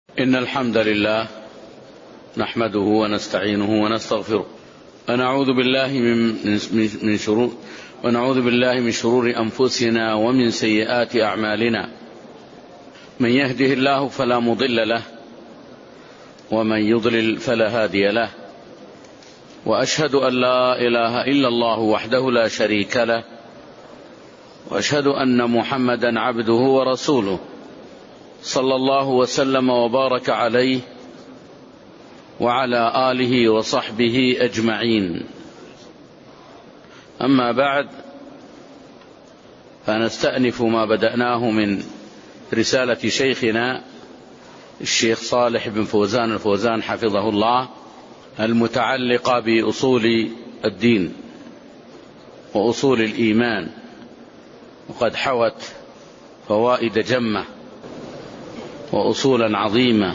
إن الحمد لله نحمده ونستعينه ونستغفره ونعوذ بالله من شرور أنفسنا ومن سيئات أعمالنا. من يهده الله فلا مضل له ومن يضلل فلا هادي له، وأشهد أن لا إله إلا الله وحده لا شريك له، وأشهد أن محمدا عبده ورسوله صلى الله وسلم وبارك عليه وعلى آله وصحبه أجمعين. أما بعد، فنستأنف ما بدأناه من رسالة شيخنا الشيخ صالح بن فوزان الفوزان حفظه الله، المتعلقة بأصول الدين وأصول الإيمان، وقد حوت فوائد جمة وأصولا عظيمة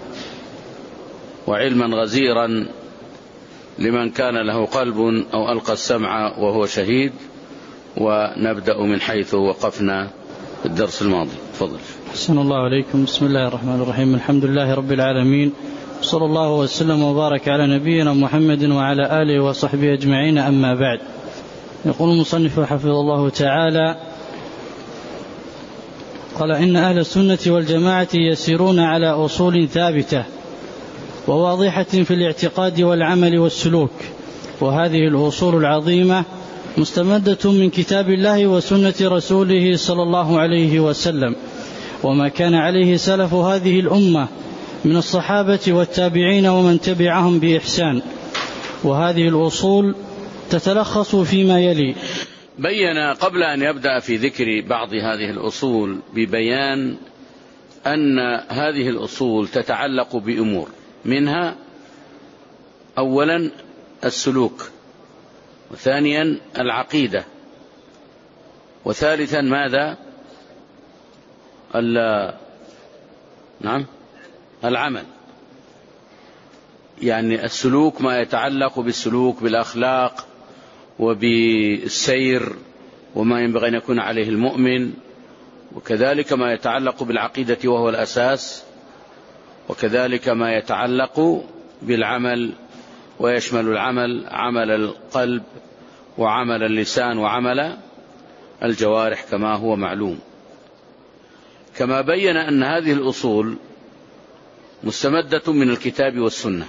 وعلما غزيرا لمن كان له قلب أو ألقى السمع وهو شهيد. ونبدأ من حيث وقفنا في الدرس الماضي. تفضل. أحسن الله عليكم. بسم الله الرحمن الرحيم. الحمد لله رب العالمين، صلى الله وسلم وبارك على نبينا محمد وعلى آله وصحبه أجمعين. أما بعد، يقول المصنف حفظه الله تعالى: قال: إن أهل السنة والجماعة يسيرون على أصول ثابتة وواضحة في الاعتقاد والعمل والسلوك، وهذه الأصول العظيمة مستمدة من كتاب الله وسنة رسوله صلى الله عليه وسلم، وما كان عليه سلف هذه الأمة من الصحابة والتابعين ومن تبعهم بإحسان. وهذه الأصول تتلخص فيما يلي. بين قبل أن يبدأ في ذكر بعض هذه الأصول ببيان أن هذه الأصول تتعلق بأمور، منها أولا السلوك، وثانيا العقيدة، وثالثا ماذا؟ العمل. يعني السلوك ما يتعلق بالسلوك بالأخلاق وبالسير وما ينبغي أن يكون عليه المؤمن، وكذلك ما يتعلق بالعقيدة وهو الأساس، وكذلك ما يتعلق بالعمل، ويشمل العمل عمل القلب وعمل اللسان وعمل الجوارح كما هو معلوم. كما بين أن هذه الأصول مستمدة من الكتاب والسنة،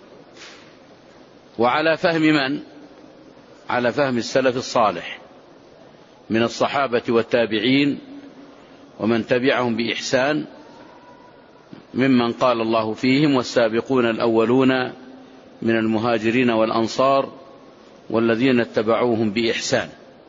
وعلى فهم من؟ على فهم السلف الصالح من الصحابة والتابعين ومن تبعهم بإحسان، ممن قال الله فيهم: والسابقون الأولون من المهاجرين والأنصار والذين اتبعوهم بإحسان.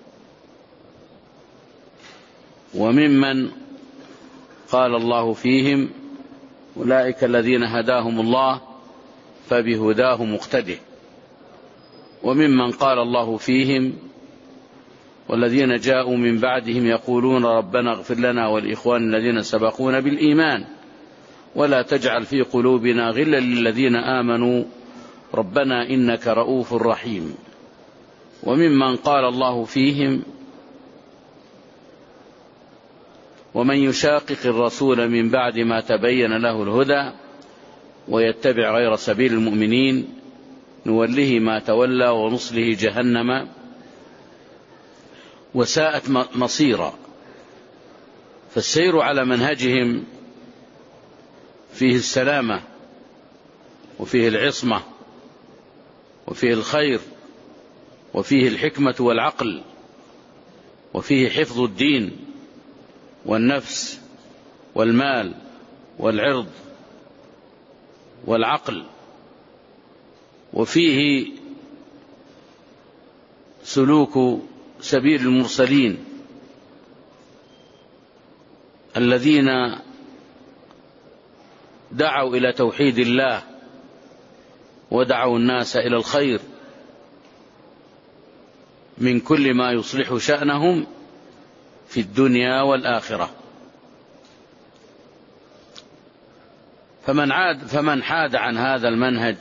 وممن قال الله فيهم: أولئك الذين هداهم الله فبهداه مقتده. وممن قال الله فيهم: والذين جاءوا من بعدهم يقولون ربنا اغفر لنا ولإخواننا الذين سبقونا بالإيمان ولا تجعل في قلوبنا غلا للذين آمنوا ربنا إنك رؤوف رحيم. وممن قال الله فيهم: ومن يشاقق الرسول من بعد ما تبين له الهدى ويتبع غير سبيل المؤمنين نوله ما تولى ونصله جهنم وساءت مصيرا. فالسير على منهجهم فيه السلامة وفيه العصمة وفيه الخير وفيه الحكمة والعقل وفيه حفظ الدين والنفس والمال والعرض والعقل، وفيه سلوك سبيل المرسلين الذين دعوا إلى توحيد الله ودعوا الناس إلى الخير من كل ما يصلح شأنهم في الدنيا والآخرة. فمن حاد عن هذا المنهج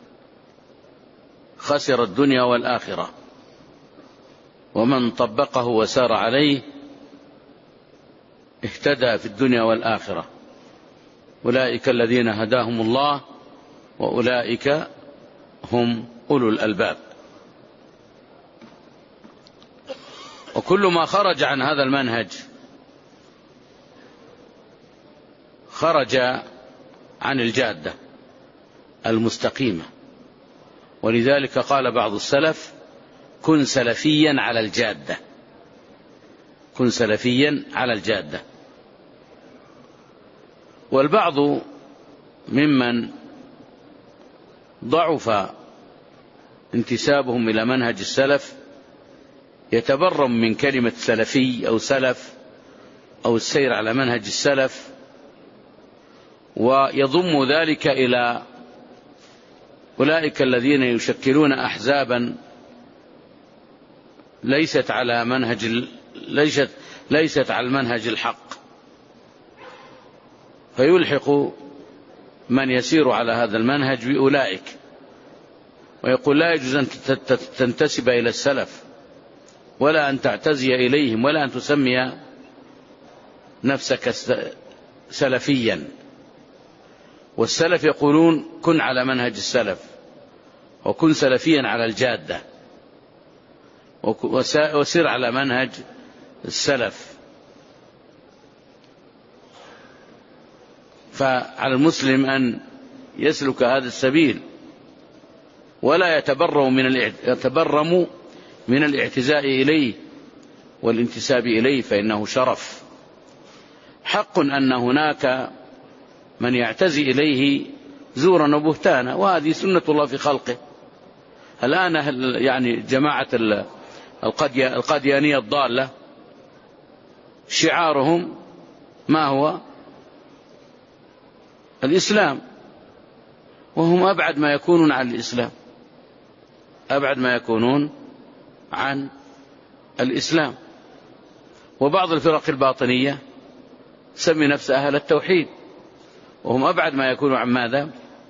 خسر الدنيا والآخرة، ومن طبقه وسار عليه اهتدى في الدنيا والآخرة. أولئك الذين هداهم الله وأولئك هم أولو الألباب. وكل ما خرج عن هذا المنهج خرج عن الجادة المستقيمة. ولذلك قال بعض السلف: كن سلفيا على الجادة، كن سلفيا على الجادة. والبعض ممن ضعف انتسابهم إلى منهج السلف يتبرم من كلمة سلفي أو سلف أو السير على منهج السلف، ويضم ذلك إلى أولئك الذين يشكلون أحزابا ليست على المنهج الحق، فيلحق من يسير على هذا المنهج بأولئك، ويقول: لا يجوز أن تنتسب إلى السلف ولا أن تعتزي إليهم ولا أن تسمي نفسك سلفيا. والسلف يقولون: كن على منهج السلف، وكن سلفيا على الجادة، وسير على منهج السلف. فعلى المسلم أن يسلك هذا السبيل ولا يتبرم من الاعتزاء إليه والانتساب إليه، فإنه شرف. حق أن هناك من يعتزي إليه زورا وبهتانا، وهذه سنة الله في خلقه. الآن يعني جماعة القاديانية الضالة شعارهم ما هو؟ الإسلام، وهم أبعد ما يكونون عن الإسلام، أبعد ما يكونون عن الإسلام. وبعض الفرق الباطنية سمي نفسها أهل التوحيد، وهم أبعد ما يكونوا عن ماذا؟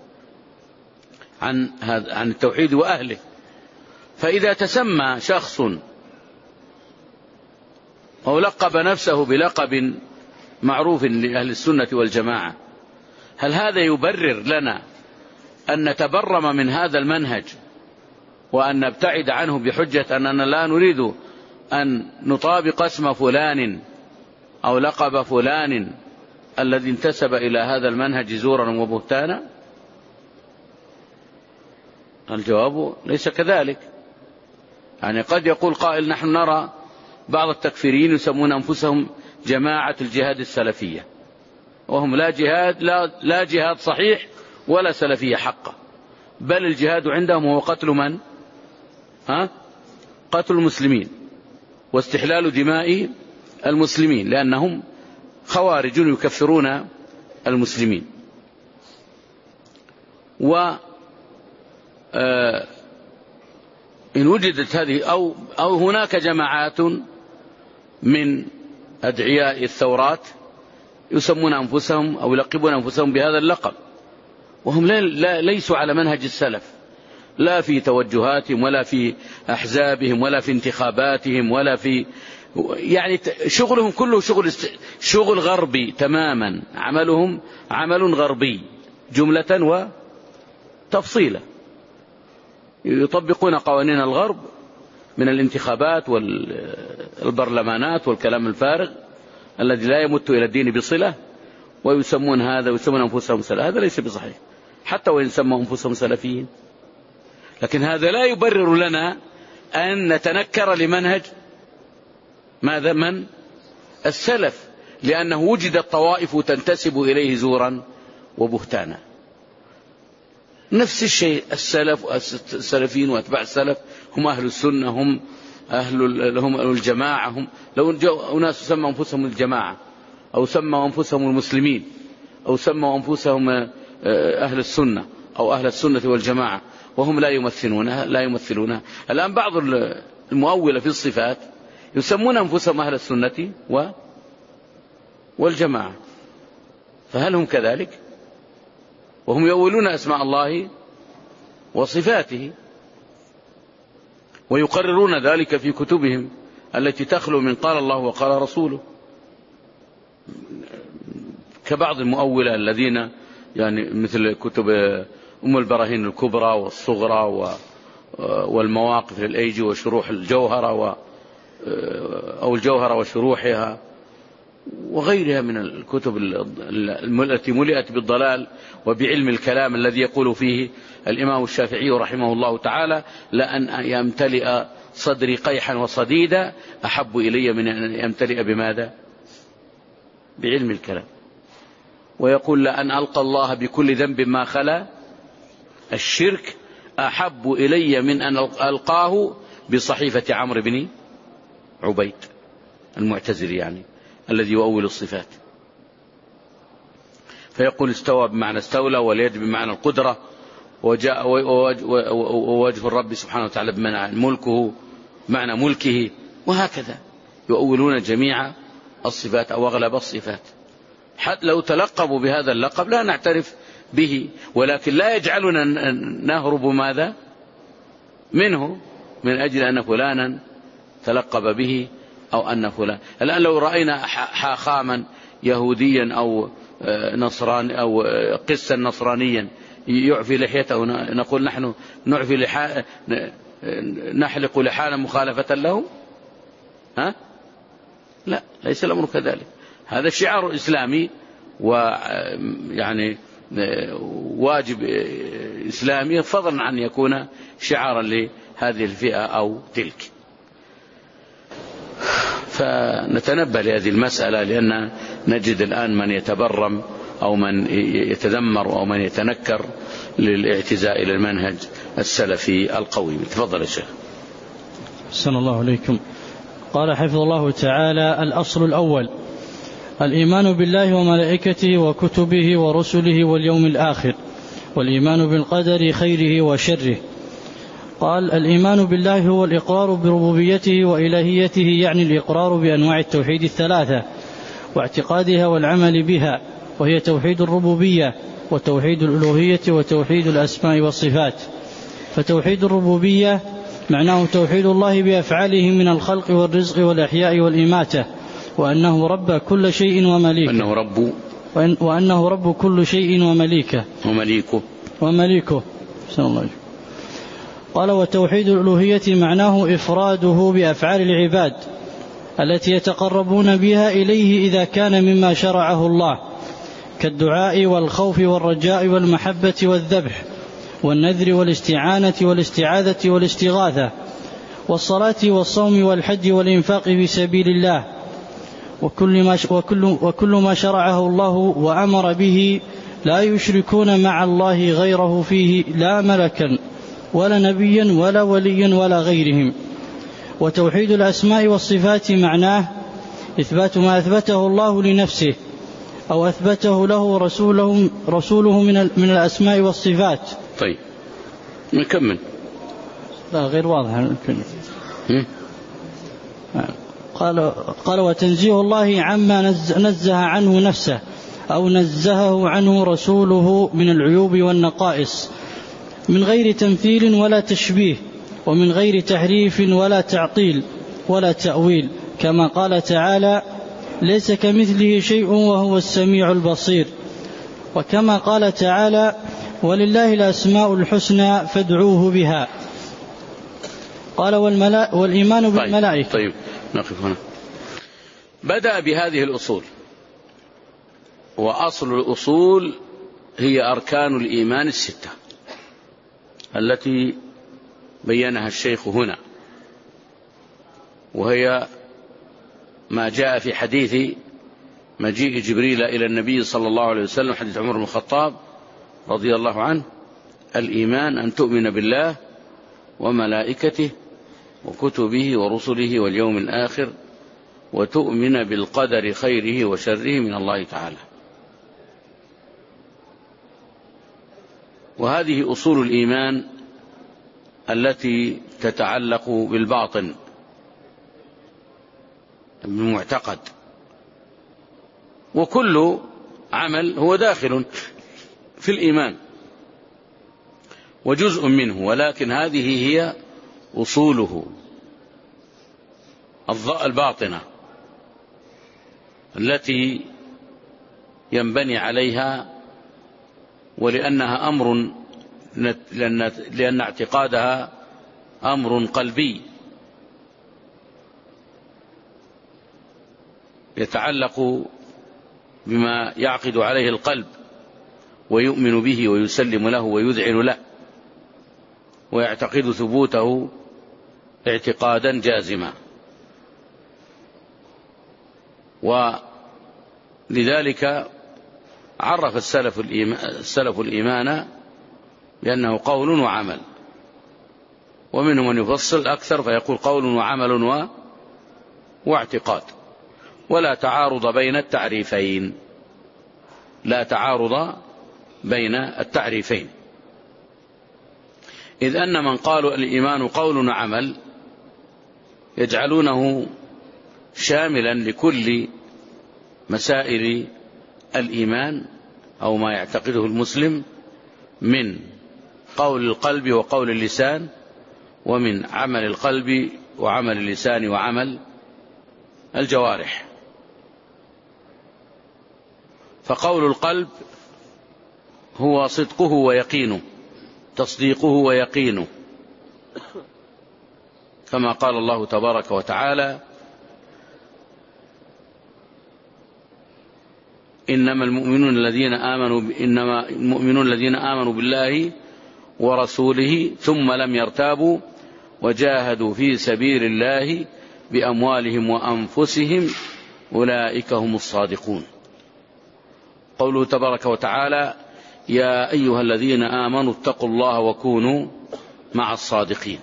عن التوحيد وأهله. فإذا تسمى شخص أو لقب نفسه بلقب معروف لأهل السنة والجماعة، هل هذا يبرر لنا أن نتبرم من هذا المنهج وأن نبتعد عنه بحجة أننا لا نريد أن نطابق اسم فلان أو لقب فلان الذي انتسب إلى هذا المنهج زورا وبهتانا؟ الجواب ليس كذلك. يعني قد يقول قائل: نحن نرى بعض التكفيريين يسمون أنفسهم جماعة الجهاد السلفية، وهم لا جهاد صحيح ولا سلفية حقة، بل الجهاد عندهم هو قتل من؟ قتل المسلمين واستحلال دماء المسلمين، لأنهم خوارج يكفرون المسلمين. وإن وجدت هذه أو هناك جماعات من أدعياء الثورات يسمون أنفسهم أو يلقبون أنفسهم بهذا اللقب، وهم ليسوا على منهج السلف، لا في توجهاتهم ولا في أحزابهم ولا في انتخاباتهم ولا في، يعني شغلهم كله شغل غربي تماما، عملهم عمل غربي جملة وتفصيلا، يطبقون قوانين الغرب من الانتخابات والبرلمانات والكلام الفارغ الذي لا يمت إلى الدين بصلة، ويسمون أنفسهم سلف. هذا ليس بصحيح، حتى وإن سموا أنفسهم سلفيين. لكن هذا لا يبرر لنا أن نتنكر لمنهج ماذا؟ من السلف، لأنه وجدت طوائف تنتسب إليه زورا وبهتانا. نفس الشيء السلف والسلفيين وأتباع السلف هم أهل السنة، هم أهل الجماعة. هم لو جاءوا أناس سموا أنفسهم الجماعة أو سموا أنفسهم المسلمين أو سموا أنفسهم أهل السنة أو أهل السنة والجماعة وهم لا يمثلونها. الآن بعض المؤولة في الصفات يسمون أنفسهم أهل السنة والجماعة، فهل هم كذلك؟ وهم يؤولون أسماء الله وصفاته ويقررون ذلك في كتبهم التي تخلو من قال الله وقال رسوله. كبعض المؤولة الذين يعني مثل كتب أم البراهين الكبرى والصغرى والمواقف للأيجي وشروح الجوهرة أو الجوهرة وشروحها وغيرها من الكتب التي ملئت بالضلال وبعلم الكلام الذي يقول فيه الإمام الشافعي رحمه الله تعالى: لأن يمتلئ صدري قيحا وصديدا أحب إلي من أن يمتلئ بماذا؟ بعلم الكلام. ويقول: لأن ألقى الله بكل ذنب ما خلا الشرك أحب إلي من أن ألقاه بصحيفة عمرو بن عبيد المعتزلي يعني الذي يؤول الصفات. فيقول: استوى بمعنى استولى، واليد بمعنى القدرة، وجاء ووجه الرب سبحانه وتعالى بمعنى ملكه معنى ملكه، وهكذا يؤولون جميع الصفات أو أغلب الصفات. حتى لو تلقبوا بهذا اللقب لا نعترف به، ولكن لا يجعلنا نهرب ماذا منه من أجل أن فلانا تلقب به أو أن فلان. الآن لو رأينا حاخاما يهوديا أو نصراني أو قسا نصرانيا يعفي لحيته نقول نحن نعفي نحلق لحانا مخالفة له؟ لا، ليس الأمر كذلك. هذا شعار إسلامي ويعني واجب إسلامي، فضلا عن يكون شعارا لهذه الفئة أو تلك. فنتنبه لهذه المسألة، لأن نجد الآن من يتبرم أو من يتذمر أو من يتنكر للاعتزاء إلى المنهج السلفي القويم. تفضل يا شيخ. أحسن الله عليكم. قال حفظ الله تعالى: الأصل الأول الإيمان بالله وملائكته وكتبه ورسله واليوم الآخر، والإيمان بالقدر خيره وشره. قال: الإيمان بالله هو الإقرار بربوبيته وإلهيته، يعني الإقرار بأنواع التوحيد الثلاثة واعتقادها والعمل بها، وهي توحيد الربوبية وتوحيد الألوهية وتوحيد الأسماء والصفات. فتوحيد الربوبية معناه توحيد الله بأفعاله من الخلق والرزق والإحياء والإماتة، وأنه رب كل شيء ومليكه، وأنه رب كل شيء ومليكه. قال: وتوحيد الألوهية معناه إفراده بأفعال العباد التي يتقربون بها إليه إذا كان مما شرعه الله، كالدعاء والخوف والرجاء والمحبة والذبح والنذر والاستعانة والاستعاذة والاستغاثة والصلاة والصوم والحج والإنفاق في سبيل الله، وكل ما شرعه الله وأمر به لا يشركون مع الله غيره فيه، لا ملكا ولا نبيا ولا وليا ولا غيرهم. وتوحيد الأسماء والصفات معناه إثبات ما أثبته الله لنفسه أو أثبته له رسوله من الأسماء والصفات. طيب نكمل. لا، غير واضح. قال: وتنزيه الله عما نزه عنه نفسه أو نزهه عنه رسوله من العيوب والنقائص، من غير تمثيل ولا تشبيه، ومن غير تحريف ولا تعطيل ولا تأويل، كما قال تعالى: ليس كمثله شيء وهو السميع البصير. وكما قال تعالى: ولله الأسماء الحسنى فادعوه بها. قال: والإيمان بالملائكة. طيب نقف هنا. بدأ بهذه الأصول، وأصل الأصول هي أركان الإيمان الستة التي بينها الشيخ هنا، وهي ما جاء في حديث مجيء جبريل إلى النبي صلى الله عليه وسلم، حديث عمر بن الخطاب رضي الله عنه: الإيمان أن تؤمن بالله وملائكته وكتبه ورسله واليوم الآخر، وتؤمن بالقدر خيره وشره من الله تعالى. وهذه أصول الإيمان التي تتعلق بالباطن بالمعتقد، وكل عمل هو داخل في الإيمان وجزء منه، ولكن هذه هي أصوله الباطنة التي ينبني عليها، ولأنها أمر، لأن اعتقادها أمر قلبي يتعلق بما يعقد عليه القلب ويؤمن به ويسلم له ويذعن له ويعتقد ثبوته اعتقادا جازما. ولذلك عرف السلف الإيمان بأنه قول وعمل، ومنهم من يفصل أكثر فيقول قول وعمل واعتقاد، ولا تعارض بين التعريفين، لا تعارض بين التعريفين، إذ أن من قالوا الإيمان قول وعمل يجعلونه شاملا لكل مسائل الإيمان أو ما يعتقده المسلم من قول القلب وقول اللسان، ومن عمل القلب وعمل اللسان وعمل الجوارح. فقول القلب هو صدقه ويقينه، تصديقه ويقينه، كما قال الله تبارك وتعالى: إنما المؤمنون الذين آمنوا بالله ورسوله ثم لم يرتابوا وجاهدوا في سبيل الله بأموالهم وأنفسهم أولئك هم الصادقون. قوله تبارك وتعالى: يا أيها الذين آمنوا اتقوا الله وكونوا مع الصادقين.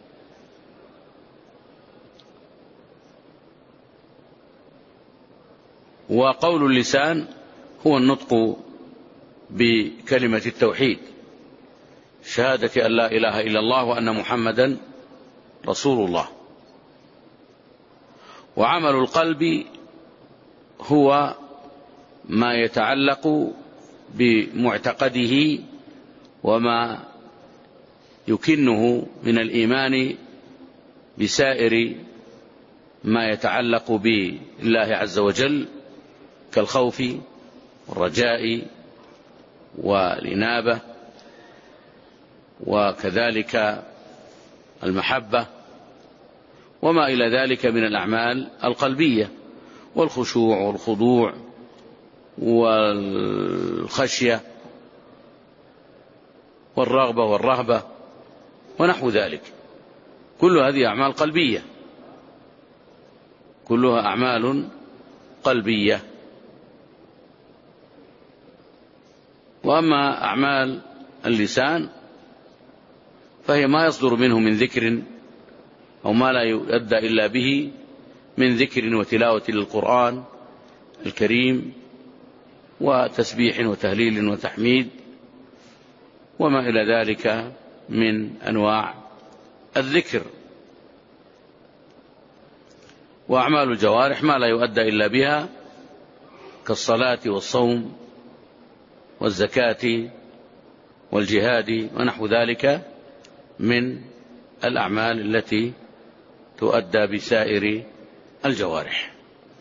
وقول اللسان هو النطق بكلمة التوحيد، شهادة أن لا إله إلا الله وأن محمدا رسول الله. وعمل القلب هو ما يتعلق بمعتقده وما يكنه من الإيمان بسائر ما يتعلق بالله عز وجل كالخوف والرجاء والإنابة، وكذلك المحبة وما إلى ذلك من الأعمال القلبية، والخشوع والخضوع والخشية والرغبة والرهبة ونحو ذلك، كل هذه أعمال قلبية، كلها أعمال قلبية. وأما أعمال اللسان فهي ما يصدر منه من ذكر أو ما لا يؤدى إلا به من ذكر وتلاوة للقرآن الكريم وتسبيح وتهليل وتحميد وما إلى ذلك من أنواع الذكر. وأعمال الجوارح ما لا يؤدى إلا بها كالصلاة والصوم والزكاة والجهاد ونحو ذلك من الأعمال التي تؤدى بسائر الجوارح.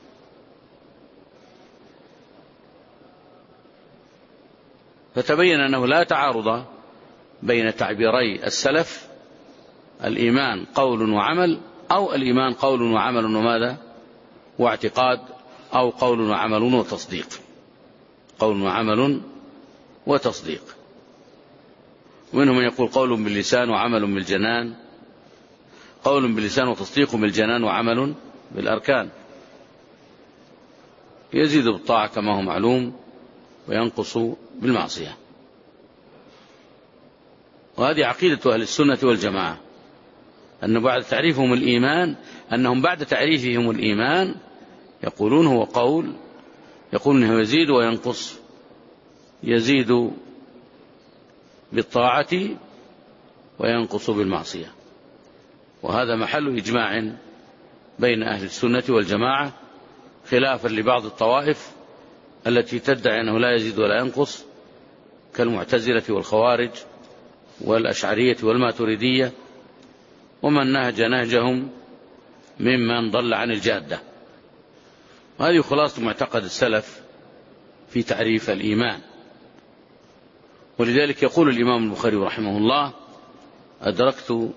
فتبين أنه لا تعارض بين تعبيري السلف: الإيمان قول وعمل، أو الإيمان قول وعمل وماذا واعتقاد، أو قول وعمل وتصديق، قول وعمل وتصديق. ومنهم من يقول قول باللسان وعمل بالجنان، قول باللسان وتصديق بالجنان وعمل بالأركان، يزيد بالطاعة كما هو معلوم وينقص بالمعصية. وهذه عقيدة أهل السنة والجماعة، أن بعد تعريفهم الإيمان، أنهم بعد تعريفهم الإيمان يقولون هو قول، يقولون هو يزيد وينقص، يزيد بالطاعة وينقص بالمعصية. وهذا محل إجماع بين أهل السنة والجماعة، خلافا لبعض الطوائف التي تدعي أنه لا يزيد ولا ينقص كالمعتزلة والخوارج والأشعرية والماتريدية، ومن نهج نهجهم ممن ضل عن الجادة. وهذه خلاصة معتقد السلف في تعريف الإيمان. ولذلك يقول الإمام البخاري رحمه الله: أدركت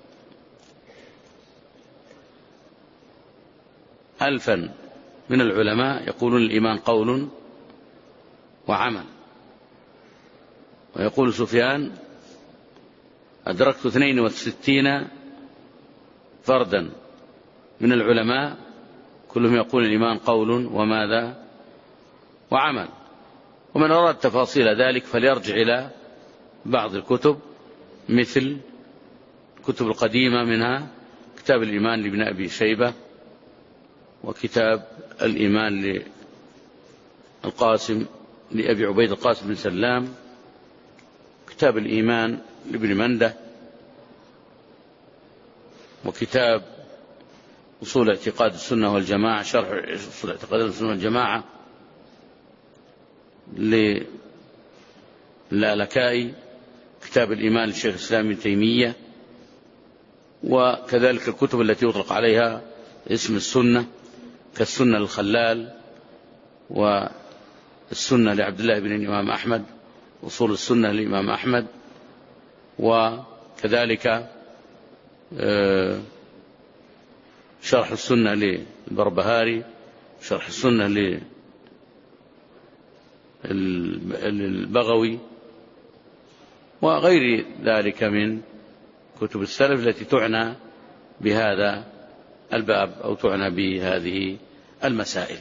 1000 من العلماء يقولون الإيمان قول وعمل. ويقول سفيان: أدركت 62 فردا من العلماء كلهم يقول الإيمان قول وماذا وعمل. ومن أراد تفاصيل ذلك فليرجع إلى بعض الكتب مثل الكتب القديمة، منها كتاب الإيمان لابن أبي شيبة، وكتاب الإيمان لأبي عبيد القاسم بن سلام، كتاب الإيمان لابن منده، وكتاب أصول اعتقاد السنة والجماعة، شرح أصول اعتقاد السنة والجماعة للالكائي، كتاب الإيمان للشيخ الإسلام ابن تيمية، وكذلك الكتب التي يطلق عليها اسم السنة كالسنة للخلال، والسنة لعبد الله بن الإمام أحمد، أصول السنة للإمام أحمد، وكذلك شرح السنة للبربهاري، شرح السنة للبغوي، وغير ذلك من كتب السلف التي تعنى بهذا الباب أو تعنى بهذه المسائل.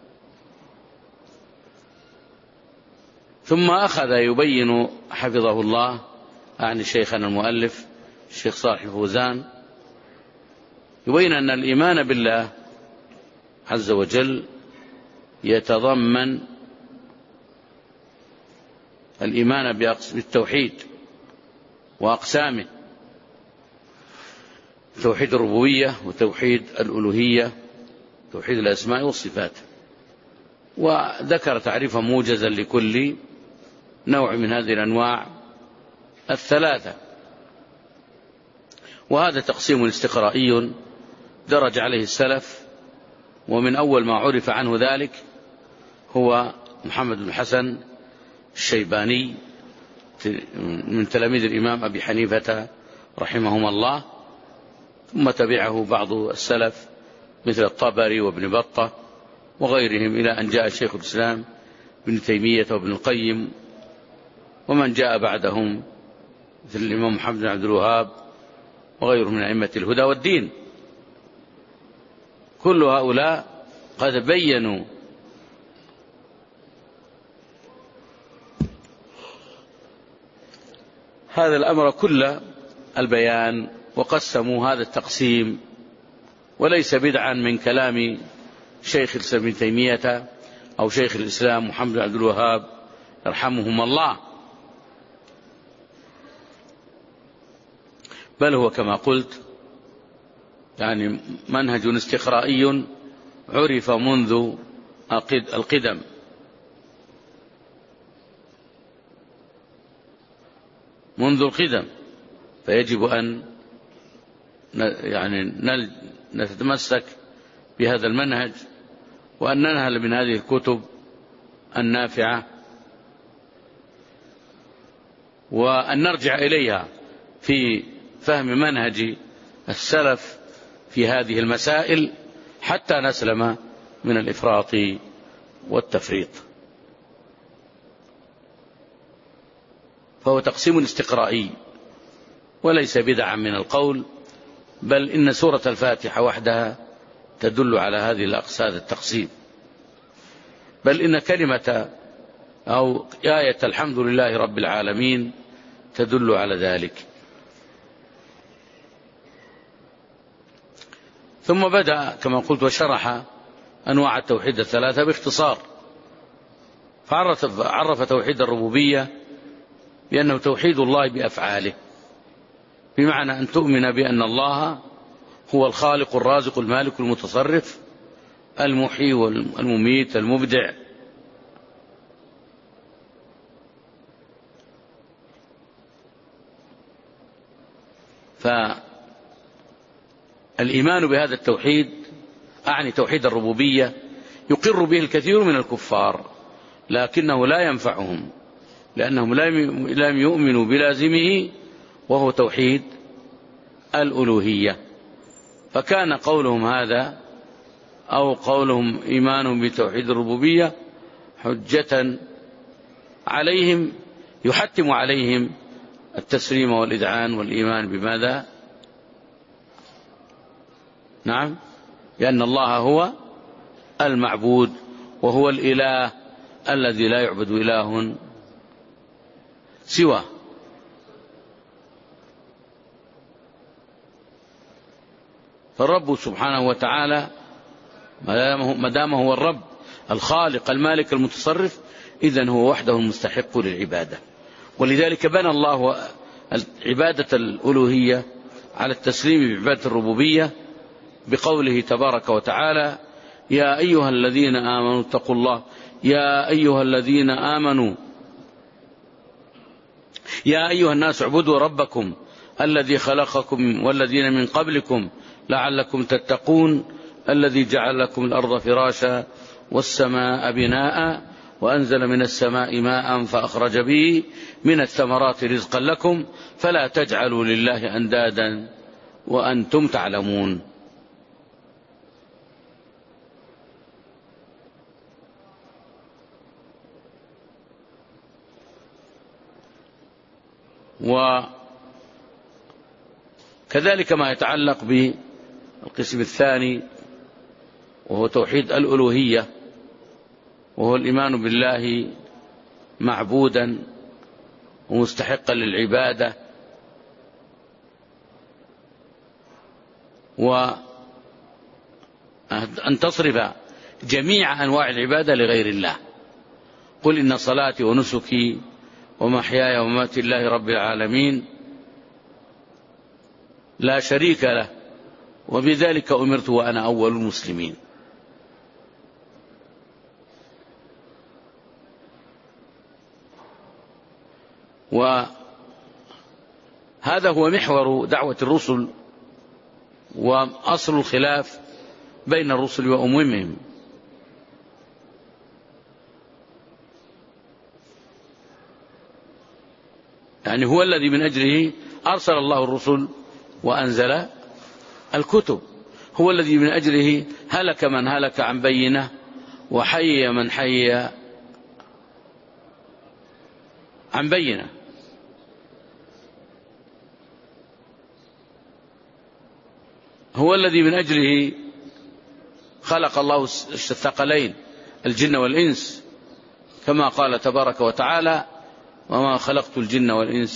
ثم أخذ يبين حفظه الله عن شيخنا المؤلف الشيخ صالح الفوزان، يبين أن الإيمان بالله عز وجل يتضمن الإيمان بالتوحيد وأقسامه: توحيد الربوبية وتوحيد الألوهية، توحيد الأسماء والصفات. وذكر تعريفا موجزا لكل نوع من هذه الأنواع الثلاثة. وهذا تقسيم استقرائي درج عليه السلف، ومن أول ما عرف عنه ذلك هو محمد بن الحسن الشيباني من تلاميذ الإمام أبي حنيفة رحمهما الله، ثم تبعه بعض السلف مثل الطبري وابن بطة وغيرهم، إلى أن جاء شيخ الإسلام ابن تيمية وابن القيم، ومن جاء بعدهم مثل الإمام محمد بن عبد الوهاب وغيرهم من أئمة الهدى والدين. كل هؤلاء قد بينوا هذا الأمر كل البيان، وقسموا هذا التقسيم، وليس بدعا من كلام شيخ الإسلام ابن تيمية أو شيخ الإسلام محمد بن عبد الوهاب يرحمهم الله، بل هو كما قلت يعني منهج استقرائي عرف منذ القدم. فيجب أن نتمسك بهذا المنهج، وأن ننهل من هذه الكتب النافعة، وأن نرجع إليها في فهم منهج السلف في هذه المسائل حتى نسلم من الإفراط والتفريط. فهو تقسيم استقرائي وليس بدعا من القول، بل إن سورة الفاتحة وحدها تدل على هذه الأقسام التقسيم، بل إن كلمة أو آية الحمد لله رب العالمين تدل على ذلك. ثم بدأ كما قلت وشرح أنواع التوحيد الثلاثة باختصار، فعرف توحيد الربوبية بأنه توحيد الله بأفعاله، بمعنى أن تؤمن بأن الله هو الخالق الرازق المالك المتصرف المحيي والمميت المبدع. فالإيمان بهذا التوحيد أعني توحيد الربوبية يقر به الكثير من الكفار، لكنه لا ينفعهم لأنهم لم يؤمنوا بلازمه وهو توحيد الألوهية. فكان قولهم هذا أو قولهم إيمانهم بتوحيد الربوبية حجة عليهم يحتم عليهم التسليم والإذعان والإيمان بماذا؟ نعم، لأن الله هو المعبود وهو الإله الذي لا يعبد إله سواه. فالرب سبحانه وتعالى ما دام هو الرب الخالق المالك المتصرف، إذن هو وحده المستحق للعبادة. ولذلك بنى الله عبادة الألوهية على التسليم بعبادة الربوبية بقوله تبارك وتعالى: يا أيها الذين آمنوا اتقوا الله يا أيها الذين آمنوا يا أيها الناس اعبدوا ربكم الذي خلقكم والذين من قبلكم لعلكم تتقون الذي جعل لكم الأرض فراشا والسماء بناء وأنزل من السماء ماء فأخرج به من الثمرات رزقا لكم فلا تجعلوا لله أندادا وأنتم تعلمون. وكذلك ما يتعلق بالقسم الثاني وهو توحيد الألوهية، وهو الإيمان بالله معبودا ومستحقا للعبادة، وأن تصرف جميع أنواع العبادة لغير الله. قل إن صلاتي ونسكي ومحياي ومماتي لله رب العالمين لا شريك له وبذلك أمرت وأنا أول المسلمين. وهذا هو محور دعوة الرسل وأصل الخلاف بين الرسل وأممهم. يعني هو الذي من أجله أرسل الله الرسل وأنزل الكتب، هو الذي من أجله هلك من هلك عن بينة وحي من حي عن بينة. هو الذي من أجله خلق الله الثقلين الجن والإنس، كما قال تبارك وتعالى: وما خلقت الجن والإنس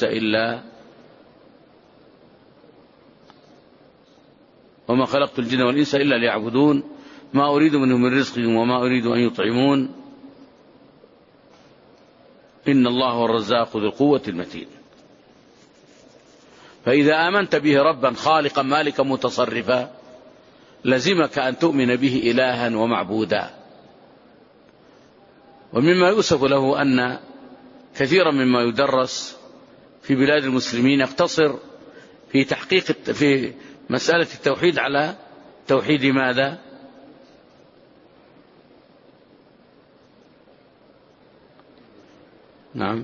إلا ليعبدون ما أريد منهم من رزق وما أريد أن يطعمون إن الله هو الرزاق ذو القوة المتين. فإذا آمنت به ربا خالقا مالكا متصرفا لزمك أن تؤمن به إلها ومعبودا. ومما يؤسف له أن كثيرا مما يدرس في بلاد المسلمين يقتصر في مسألة التوحيد على توحيد ماذا؟ نعم،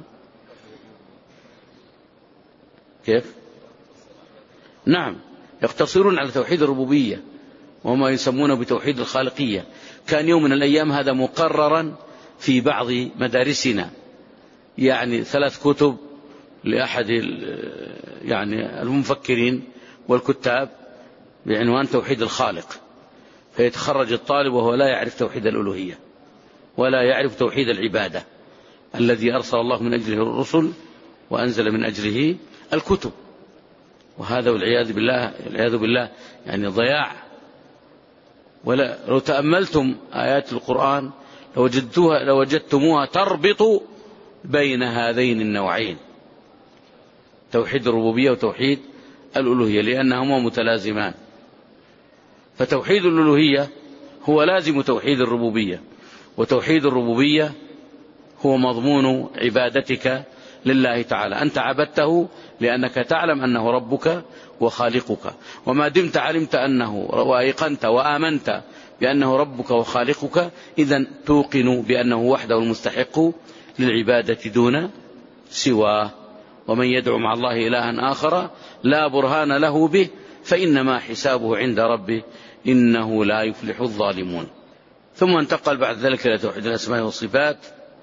كيف؟ نعم، يقتصرون على توحيد الربوبية وما يسمونه بتوحيد الخالقية. كان يوم من الأيام هذا مقررا في بعض مدارسنا، يعني 3 كتب لأحد يعني المفكرين والكتاب بعنوان توحيد الخالق، فيتخرج الطالب وهو لا يعرف توحيد الألوهية ولا يعرف توحيد العبادة الذي أرسل الله من أجله الرسل وأنزل من أجله الكتب. وهذا والعياذ بالله يعني ضياع. ولو تأملتم آيات القرآن لوجدتموها تربط بين هذين النوعين، توحيد الربوبية وتوحيد الألوهية، لأنهما متلازمان. فتوحيد الألوهية هو لازم توحيد الربوبية، وتوحيد الربوبية هو مضمون عبادتك لله تعالى. أنت عبدته لأنك تعلم أنه ربك وخالقك. وما دمت علمت أنه وأيقنت وآمنت بأنه ربك وخالقك، إذن توقن بأنه وحده المستحق للعبادة دون سواه. ومن يدعو مع الله إلها آخر لا برهان له به فإنما حسابه عند ربه إنه لا يفلح الظالمون. ثم انتقل بعد ذلك إلى توحيد الأسماء والصفات،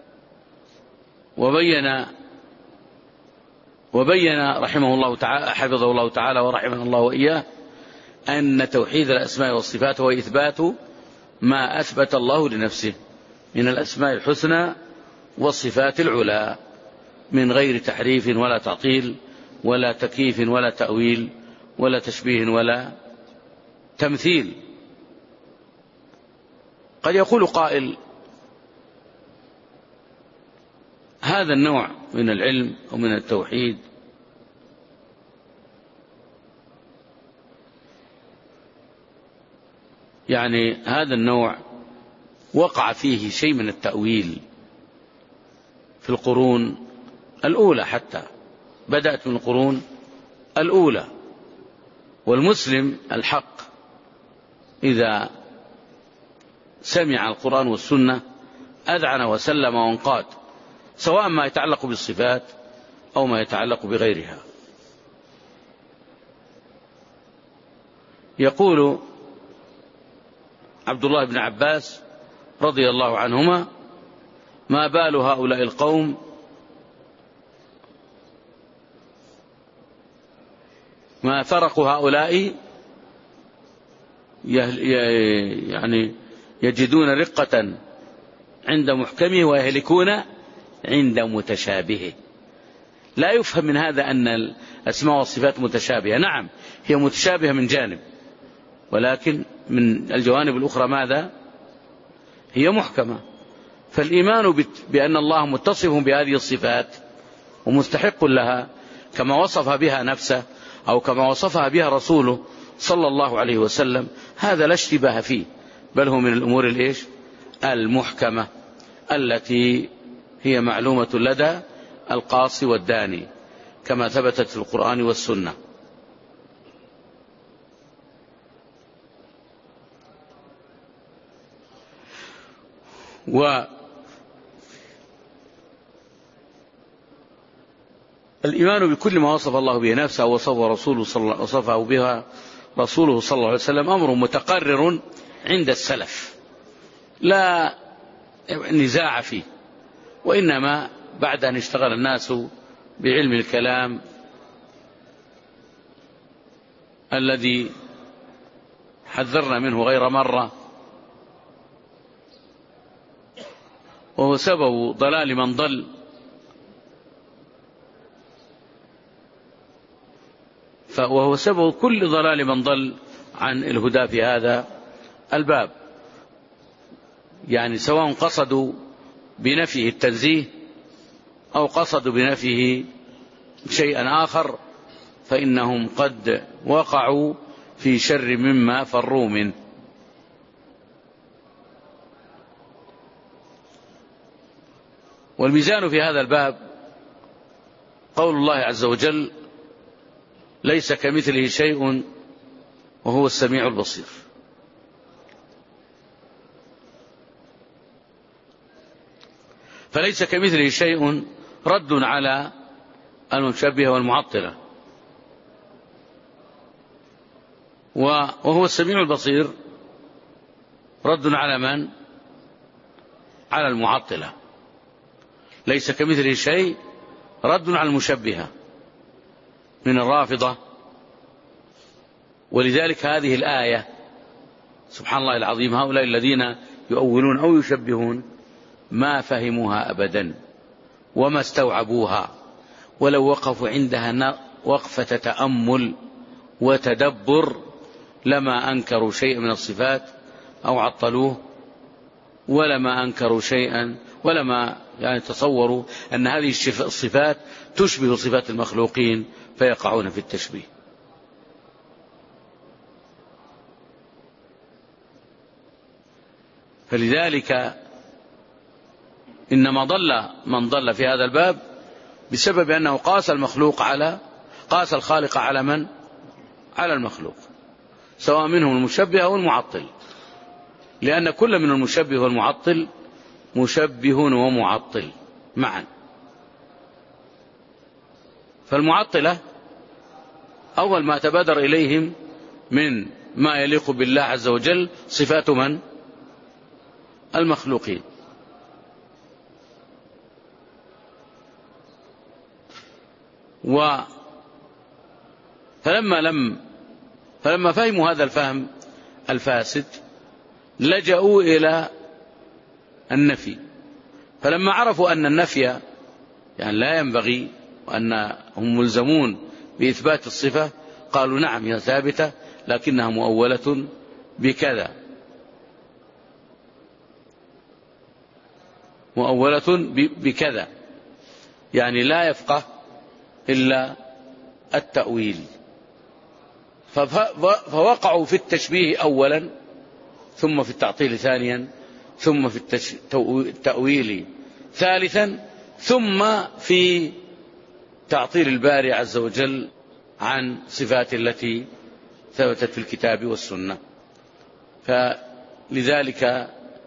وبين رحمه الله تعالى حفظه الله تعالى ورحمه الله وإياه أن توحيد الأسماء والصفات هو إثبات ما أثبت الله لنفسه من الأسماء الحسنى والصفات العلى من غير تحريف ولا تعطيل ولا تكييف ولا تأويل ولا تشبيه ولا تمثيل. قد يقول قائل: هذا النوع من العلم ومن التوحيد يعني هذا النوع وقع فيه شيء من التأويل في القرون الأولى، حتى بدأت من القرون الأولى. والمسلم الحق إذا سمع القرآن والسنة أذعن وسلم وانقاد، سواء ما يتعلق بالصفات أو ما يتعلق بغيرها. يقول عبد الله بن عباس رضي الله عنهما: ما بال هؤلاء القوم ما فرقوا هؤلاء يعني يجدون رقة عند محكمه ويهلكون عند متشابهه. لا يفهم من هذا أن الأسماء والصفات متشابهة، نعم هي متشابهة من جانب، ولكن من الجوانب الأخرى ماذا؟ هي محكمة. فالإيمان بأن الله متصف بهذه الصفات ومستحق لها كما وصف بها نفسه أو كما وصفها بها رسوله صلى الله عليه وسلم، هذا لا اشتباه فيه، بل هو من الأمور المحكمة التي هي معلومة لدى القاصي والداني كما ثبتت في القرآن والسنة. والإيمان بكل ما وصف الله به نفسه وصفه بها رسوله صلى الله عليه وسلم أمر متقرر عند السلف لا نزاع فيه، وإنما بعد أن اشتغل الناس بعلم الكلام الذي حذرنا منه غير مرة، وهو سبب ضلال من ضل، وهو سبب كل ضلال من ضل عن الهدى في هذا الباب. يعني سواء قصدوا بنفيه التنزيه أو قصدوا بنفيه شيئا آخر، فإنهم قد وقعوا في شر مما فروا منه. والميزان في هذا الباب قول الله عز وجل: ليس كمثله شيء وهو السميع البصير. فليس كمثله شيء رد على المشبهة والمعطلة، وهو السميع البصير رد على من؟ على المعطلة. ليس كمثله شيء رد على المشبهة من الرافضة. ولذلك هذه الآية سبحان الله العظيم، هؤلاء الذين يؤولون أو يشبهون ما فهموها أبدا وما استوعبوها، ولو وقفوا عندها وقفة تأمل وتدبر لما أنكروا شيئا من الصفات أو عطلوه، ولما أنكروا شيئا ولما تصوروا أن هذه الصفات تشبه صفات المخلوقين فيقعون في التشبيه. فلذلك إنما ضل من ضل في هذا الباب بسبب أنه قاس المخلوق على قاس الخالق على من؟ على المخلوق، سواء منهم المشبه أو المعطل، لأن كل من المشبه والمعطل مشبه ومعطل معا. فالمعطلة أول ما تبادر إليهم من ما يليق بالله عز وجل صفات من؟ المخلوقين. فلما فهموا هذا الفهم الفاسد لجأوا إلى النفي. فلما عرفوا أن النفي يعني لا ينبغي وأنهم ملزمون بإثبات الصفة قالوا نعم هي ثابتة لكنها مؤولة بكذا، مؤولة بكذا، يعني لا يفقه إلا التأويل. فوقعوا في التشبيه أولا، ثم في التعطيل ثانيا، ثم في التأويل ثالثا، ثم في تعطيل الباري عز وجل عن صفات التي ثبتت في الكتاب والسنة. فلذلك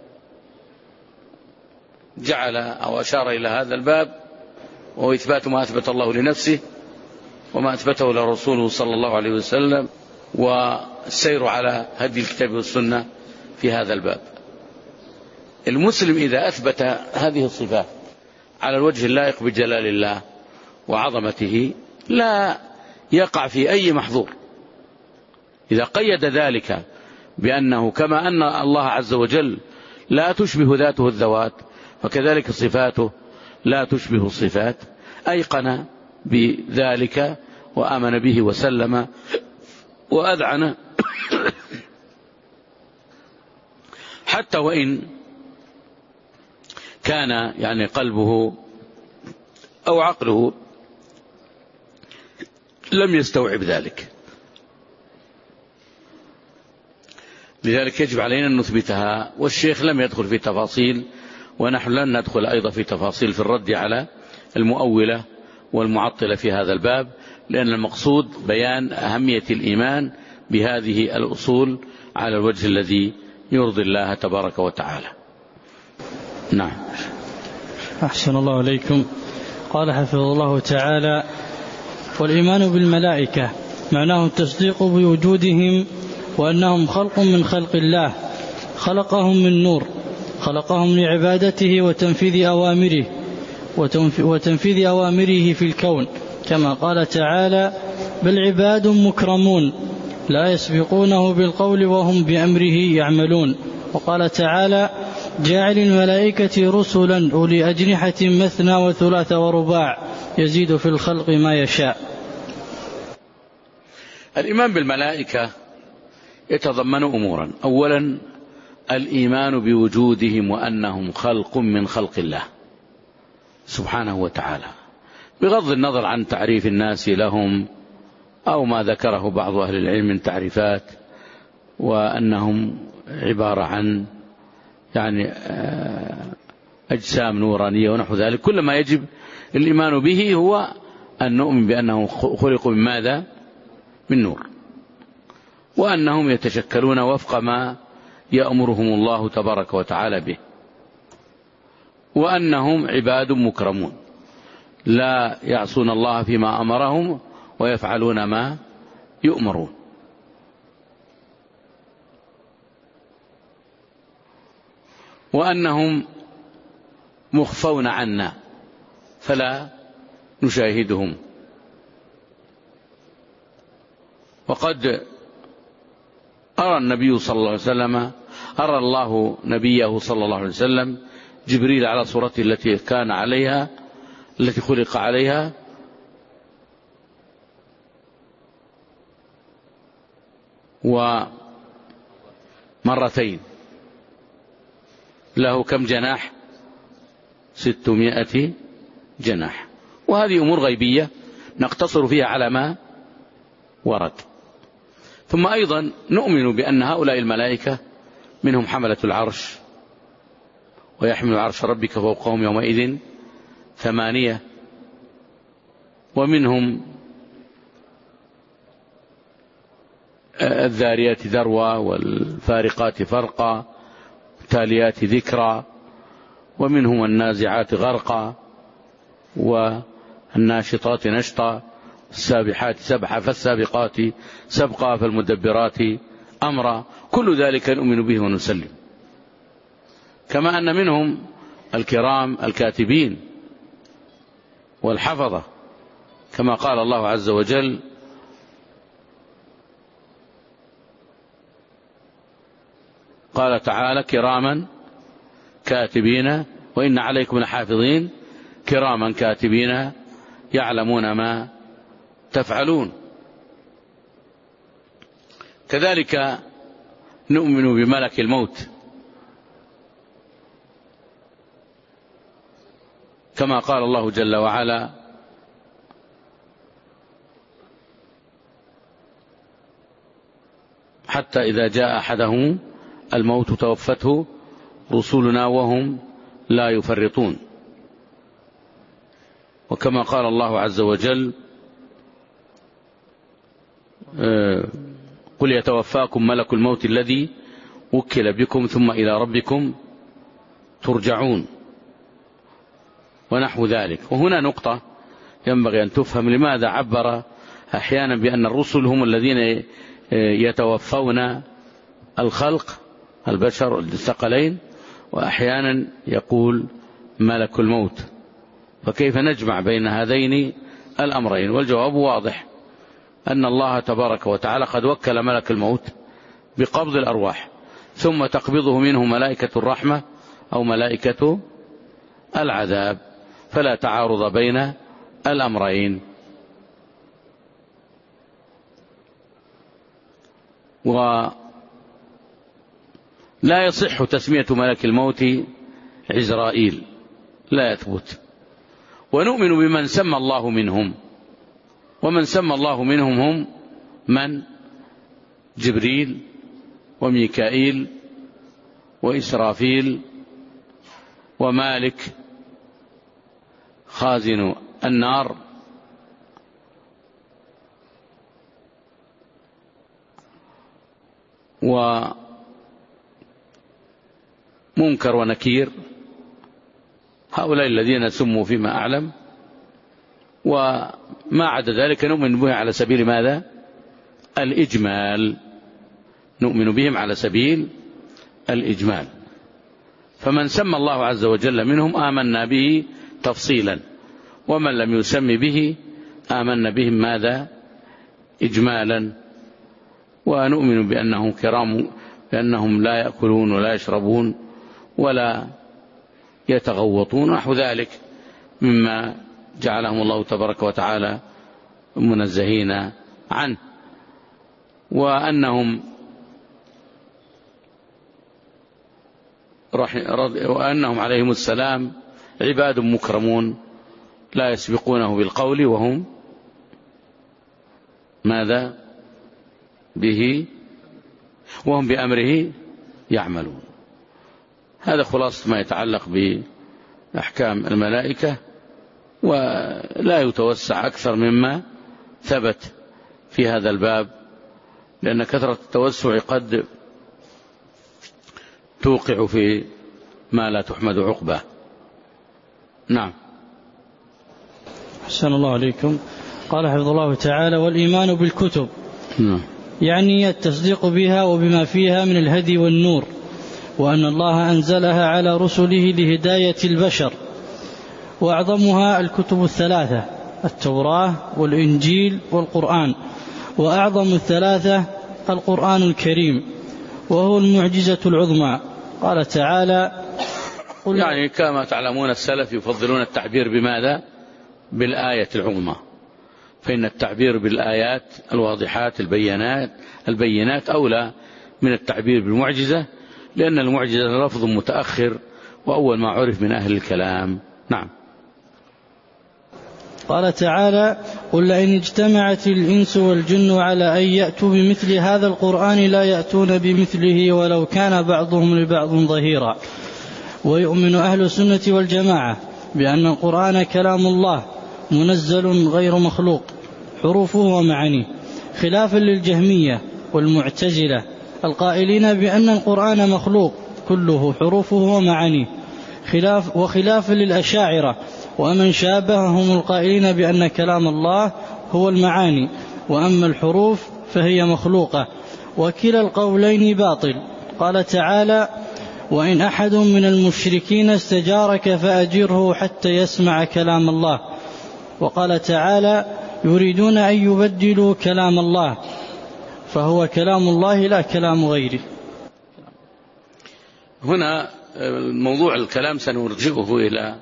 جعل أو أشار إلى هذا الباب، وهو إثبات ما أثبت الله لنفسه وما أثبته لرسوله صلى الله عليه وسلم، والسير على هدي الكتاب والسنة في هذا الباب. المسلم إذا أثبت هذه الصفات على الوجه اللائق بجلال الله وعظمته لا يقع في أي محظور. إذا قيد ذلك بأنه كما أن الله عز وجل لا تشبه ذاته الذوات وكذلك صفاته لا تشبه الصفات، أيقن بذلك وآمن به وسلم وأذعن حتى وإن كان يعني قلبه أو عقله لم يستوعب ذلك. لذلك يجب علينا أن نثبتها، والشيخ لم يدخل في تفاصيل، ونحن لن ندخل أيضا في تفاصيل في الرد على المؤولة والمعطلة في هذا الباب، لأن المقصود بيان أهمية الإيمان بهذه الأصول على الوجه الذي يرضي الله تبارك وتعالى. نعم. أحسن الله عليكم. قال حفظه الله تعالى: والإيمان بالملائكة معناه التصديق بوجودهم وأنهم خلق من خلق الله، خلقهم من نور، خلقهم لعبادته وتنفيذ أوامره في الكون، كما قال تعالى: بل عباد مكرمون لا يسبقونه بالقول وهم بأمره يعملون. وقال تعالى: جاعل الملائكة رسلا أولي أجنحة مثنى وثلاث ورباع يزيد في الخلق ما يشاء. الإيمان بالملائكة يتضمن أمورا: أولا الإيمان بوجودهم وأنهم خلق من خلق الله سبحانه وتعالى، بغض النظر عن تعريف الناس لهم أو ما ذكره بعض أهل العلم من تعريفات، وأنهم عبارة عن يعني أجسام نورانية ونحو ذلك. كل ما يجب الإيمان به هو أن نؤمن بأنهم خلقوا من ماذا؟ من نور، وأنهم يتشكلون وفق ما يأمرهم الله تبارك وتعالى به، وأنهم عباد مكرمون لا يعصون الله فيما أمرهم ويفعلون ما يؤمرون. وأنهم مخفون عنا فلا نشاهدهم. وقد أرى النبي صلى الله عليه وسلم أرى الله نبيه صلى الله عليه وسلم جبريل على صورته التي كان عليها التي خلق عليها، ومرتين له كم جناح؟ 600 جناح. وهذه أمور غيبية نقتصر فيها على ما ورد. ثم أيضا نؤمن بأن هؤلاء الملائكة منهم حملة العرش، ويحمل عرش ربك فوقهم يومئذ 8، ومنهم الذاريات ذروة والفارقات فرقا والتاليات ذكرا، ومنهم النازعات غرقا والناشطات نشطا السابحات سبحا فالسابقات سبقا فالمدبرات أمرا. كل ذلك نؤمن به ونسلم. كما أن منهم الكرام الكاتبين والحفظة، كما قال الله عز وجل: قال تعالى: كراما كاتبين وإن عليكم لحافظين كراما كاتبين يعلمون ما تفعلون. كذلك نؤمن بملك الموت، كما قال الله جل وعلا: حتى إذا جاء أحدهم الموت توفته رسلنا وهم لا يفرطون. وكما قال الله عز وجل: قل يتوفاكم ملك الموت الذي وكل بكم ثم إلى ربكم ترجعون، ونحو ذلك. وهنا نقطة ينبغي أن تفهم: لماذا عبر أحيانا بأن الرسل هم الذين يتوفون الخلق البشر الثقلين، وأحيانا يقول ملك الموت؟ فكيف نجمع بين هذين الأمرين؟ والجواب واضح، أن الله تبارك وتعالى قد وكل ملك الموت بقبض الأرواح، ثم تقبضه منه ملائكة الرحمة أو ملائكة العذاب، فلا تعارض بين الأمرين. ولا يصح تسمية ملك الموت عزرائيل، لا يثبت. ونؤمن بمن سمى الله منهم، ومن سمى الله منهم هم من؟ جبريل وميكائيل وإسرافيل ومالك خازن النار ومنكر ونكير، هؤلاء الذين سموا فيما أعلم. وما عدا ذلك نؤمن بهم على سبيل ماذا؟ الإجمال، نؤمن بهم على سبيل الإجمال. فمن سمى الله عز وجل منهم آمنا به تفصيلا، ومن لم يسم به آمنا بهم ماذا؟ إجمالا. ونؤمن بأنهم كرام، بأنهم لا يأكلون ولا يشربون ولا يتغوطون نحو ذلك مما جعلهم الله تبارك وتعالى منزهين عنه. وأنهم عليهم السلام عباد مكرمون لا يسبقونه بالقول وهم ماذا؟ به وهم بأمره يعملون. هذا خلاصة ما يتعلق بأحكام الملائكة، ولا يتوسع أكثر مما ثبت في هذا الباب، لأن كثرة التوسع قد توقع في ما لا تحمد عقباه. نعم. أحسن الله عليكم. قال حفظ الله تعالى: والإيمان بالكتب، يعني التصديق بها وبما فيها من الهدي والنور، وأن الله أنزلها على رسله لهداية البشر، وأعظمها الكتب الثلاثة: التوراة والإنجيل والقرآن، وأعظم الثلاثة القرآن الكريم، وهو المعجزة العظمى. قال تعالى: يعني كما تعلمون السلف يفضلون التعبير بماذا؟ بالآية العظمى، فإن التعبير بالآيات الواضحات البينات أولى من التعبير بالمعجزة، لأن المعجزة لفظ متأخر وأول ما عرف من أهل الكلام. نعم. قال تعالى: قل لئن اجتمعت الإنس والجن على أن يأتوا بمثل هذا القرآن لا يأتون بمثله ولو كان بعضهم لبعض ظهيرا. ويؤمن أهل السنة والجماعة بأن القرآن كلام الله منزل غير مخلوق حروفه ومعانيه، خلافا للجهمية والمعتزلة القائلين بأن القرآن مخلوق كله حروفه ومعانيه، وخلاف للأشاعرة ومن شابههم القائلين بأن كلام الله هو المعاني وأما الحروف فهي مخلوقة، وكلا القولين باطل. قال تعالى: وإن أحد من المشركين استجارك فأجره حتى يسمع كلام الله. وقال تعالى: يريدون أن يبدلوا كلام الله، فهو كلام الله لا كلام غيره. هنا موضوع الكلام سنرجعه إلى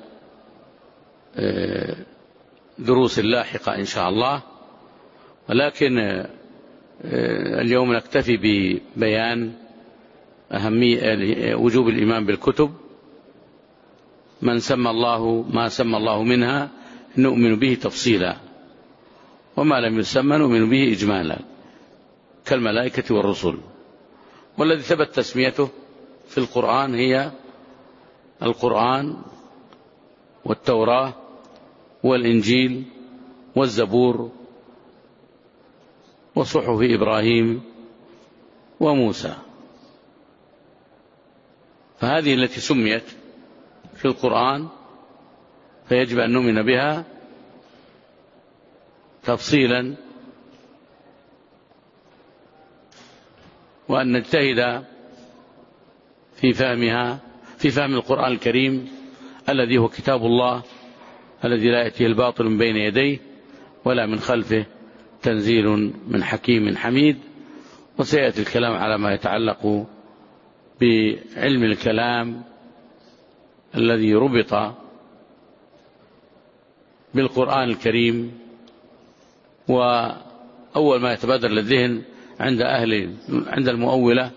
دروس لاحقة إن شاء الله، ولكن اليوم نكتفي ببيان أهمية وجوب الإيمان بالكتب. ما سمى الله منها نؤمن به تفصيلا، وما لم يسمى نؤمن به إجمالا كالملائكة والرسل. والذي ثبت تسميته في القرآن هي القرآن والتوراة والإنجيل والزبور وصحف إبراهيم وموسى، فهذه التي سميت في القرآن فيجب أن نؤمن بها تفصيلا، وأن نجتهد في فهمها، في فهم القرآن الكريم الذي هو كتاب الله الذي لا يأتيه الباطل من بين يديه ولا من خلفه، تنزيل من حكيم حميد. وسيأتي الكلام على ما يتعلق بعلم الكلام الذي ربط بالقرآن الكريم. وأول ما يتبادر للذهن عند المؤولة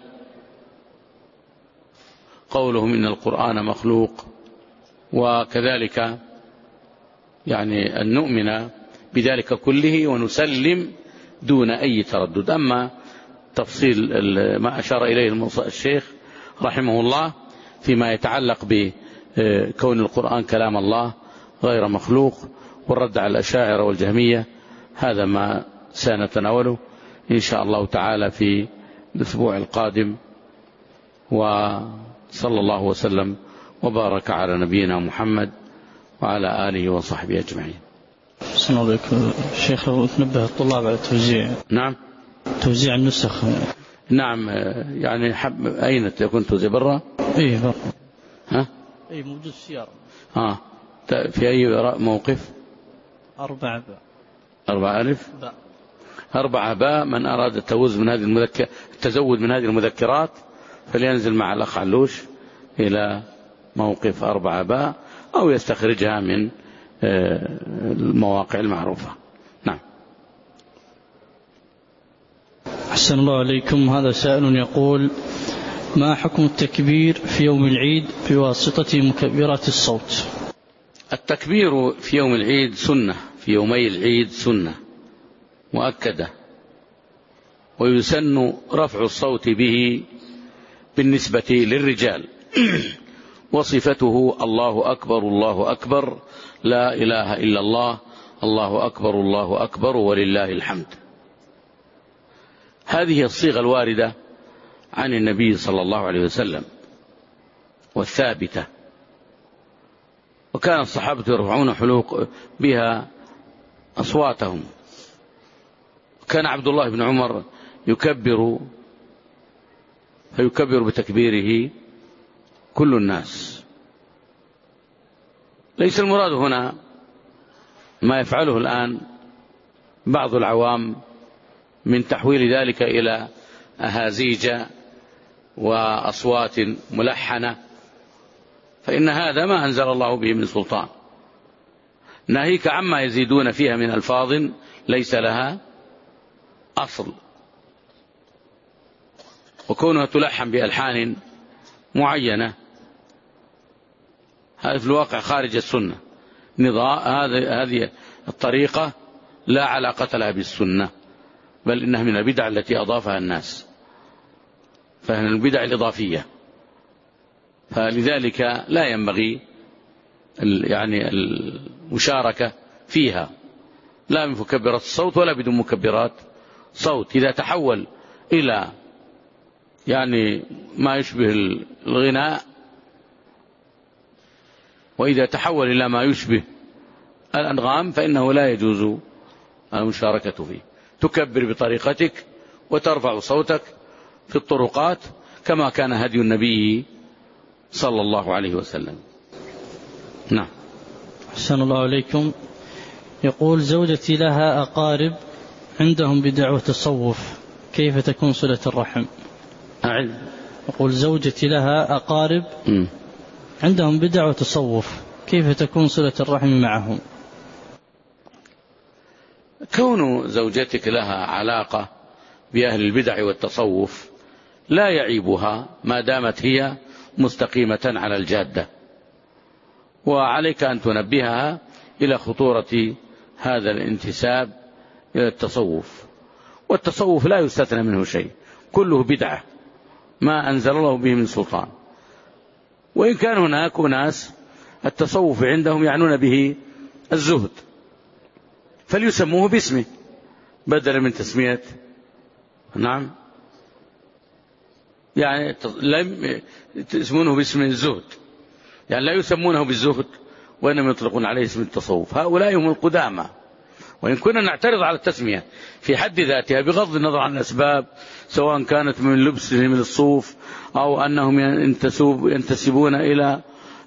قولهم إن القرآن مخلوق، وكذلك يعني أن نؤمن بذلك كله ونسلم دون أي تردد. أما تفصيل ما أشار إليه الشيخ رحمه الله فيما يتعلق بكون القرآن كلام الله غير مخلوق والرد على الأشاعرة والجهمية، هذا ما سنتناوله إن شاء الله تعالى في الأسبوع القادم. وصلى الله وسلم وبارك على نبينا محمد وعلى آله وصحبه أجمعين. السلام عليكم شيخ، لو تنبه الطلاب على التوزيع. نعم، توزيع النسخ. نعم، يعني أين تكون توزيع؟ برا؟ إيه برا. ها؟ إيه موجود السيارة. في أي موقف؟ 4 باء. 4 ألف؟ باء. 4 باء. من أراد التزود من هذه المذكرات فلينزل مع الأخ علوش إلى موقف 4 باء أو يستخرجها من المواقع المعروفة. نعم. أحسن الله عليكم. هذا سائل يقول: ما حكم التكبير في يوم العيد بواسطة مكبرات الصوت؟ التكبير في يوم العيد سنة، في يومي العيد سنة مؤكدة، ويسن رفع الصوت به بالنسبة للرجال، وصفته الله أكبر الله أكبر لا إله إلا الله الله أكبر الله أكبر ولله الحمد. هذه الصيغة الواردة عن النبي صلى الله عليه وسلم والثابتة، وكان الصحابة يرفعون حلوق بها أصواتهم. كان عبد الله بن عمر فيكبر بتكبيره كل الناس. ليس المراد هنا ما يفعله الآن بعض العوام من تحويل ذلك إلى أهازيج وأصوات ملحنة، فإن هذا ما أنزل الله به من سلطان. ناهيك عما يزيدون فيها من ألفاظ ليس لها أصل، وكونها تلحن بألحان معينة هذا في الواقع خارج السنة. هذه الطريقة لا علاقة لها بالسنة، بل إنها من البدع التي أضافها الناس، فهي من البدع الإضافية. فلذلك لا ينبغي يعني المشاركة فيها، لا من مكبرات الصوت ولا بدون مكبرات صوت. إذا تحول إلى يعني ما يشبه الغناء، وإذا تحول إلى ما يشبه الأنغام فإنه لا يجوز المشاركة فيه. تكبر بطريقتك وترفع صوتك في الطرقات كما كان هدي النبي صلى الله عليه وسلم. نعم. أحسن الله عليكم. يقول زوجتي لها أقارب عندهم بدعوة التصوف، كيف تكون صلة الرحم؟ يقول زوجتي لها أقارب عندهم بدعوة التصوف، كيف تكون صلة الرحم معهم؟ كون زوجتك لها علاقة بأهل البدع والتصوف لا يعيبها ما دامت هي مستقيمة على الجادة، وعليك أن تنبهها إلى خطورة هذا الانتساب إلى التصوف. والتصوف لا يستثنى منه شيء، كله بدعة ما أنزل الله به من سلطان. وإن كان هناك ناس التصوف عندهم يعنون به الزهد فليسموه باسمه بدلا من تسمية نعم يعني لا يسمونه باسم الزهد، يعني لا يسمونه بالزهد وإنما يطلقون عليه اسم التصوف. هؤلاء هم القدامى، وإن كنا نعترض على التسمية في حد ذاتها بغض النظر عن الأسباب، سواء كانت من لبسهم من الصوف أو أنهم ينتسبون إلى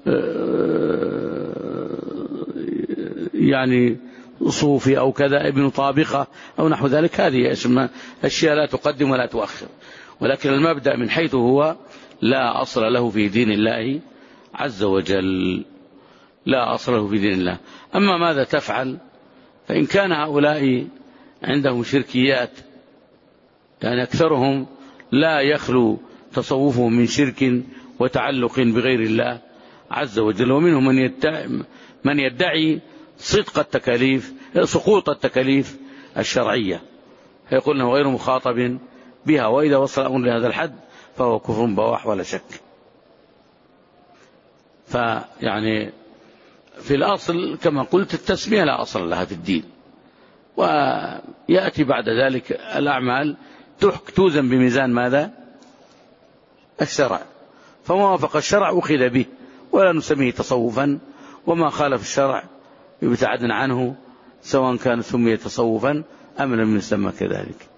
يعني صوفي أو كذا ابن طابقة أو نحو ذلك، هذه أشياء لا تقدم ولا تؤخر. ولكن المبدأ من حيث هو لا أصل له في دين الله عز وجل، لا أصل له في دين الله. أما ماذا تفعل فإن كان هؤلاء عندهم شركيات، يعني أكثرهم لا يخلو تصوفهم من شرك وتعلق بغير الله عز وجل، ومنهم من يدعي صدق التكاليف سقوط التكاليف الشرعية، فيقول أنه غير مخاطب بها، وإذا وصل الأمر لهذا الحد فهو كفر بواح ولا شك. فيعني في الأصل كما قلت التسمية لا أصل لها في الدين، ويأتي بعد ذلك الأعمال توزن بميزان ماذا؟ الشرع، فما وافق الشرع أخذ به ولا نسميه تصوفا، وما خالف الشرع يبتعدن عنه سواء كان سمي تصوفا أم لم يسمى كذلك.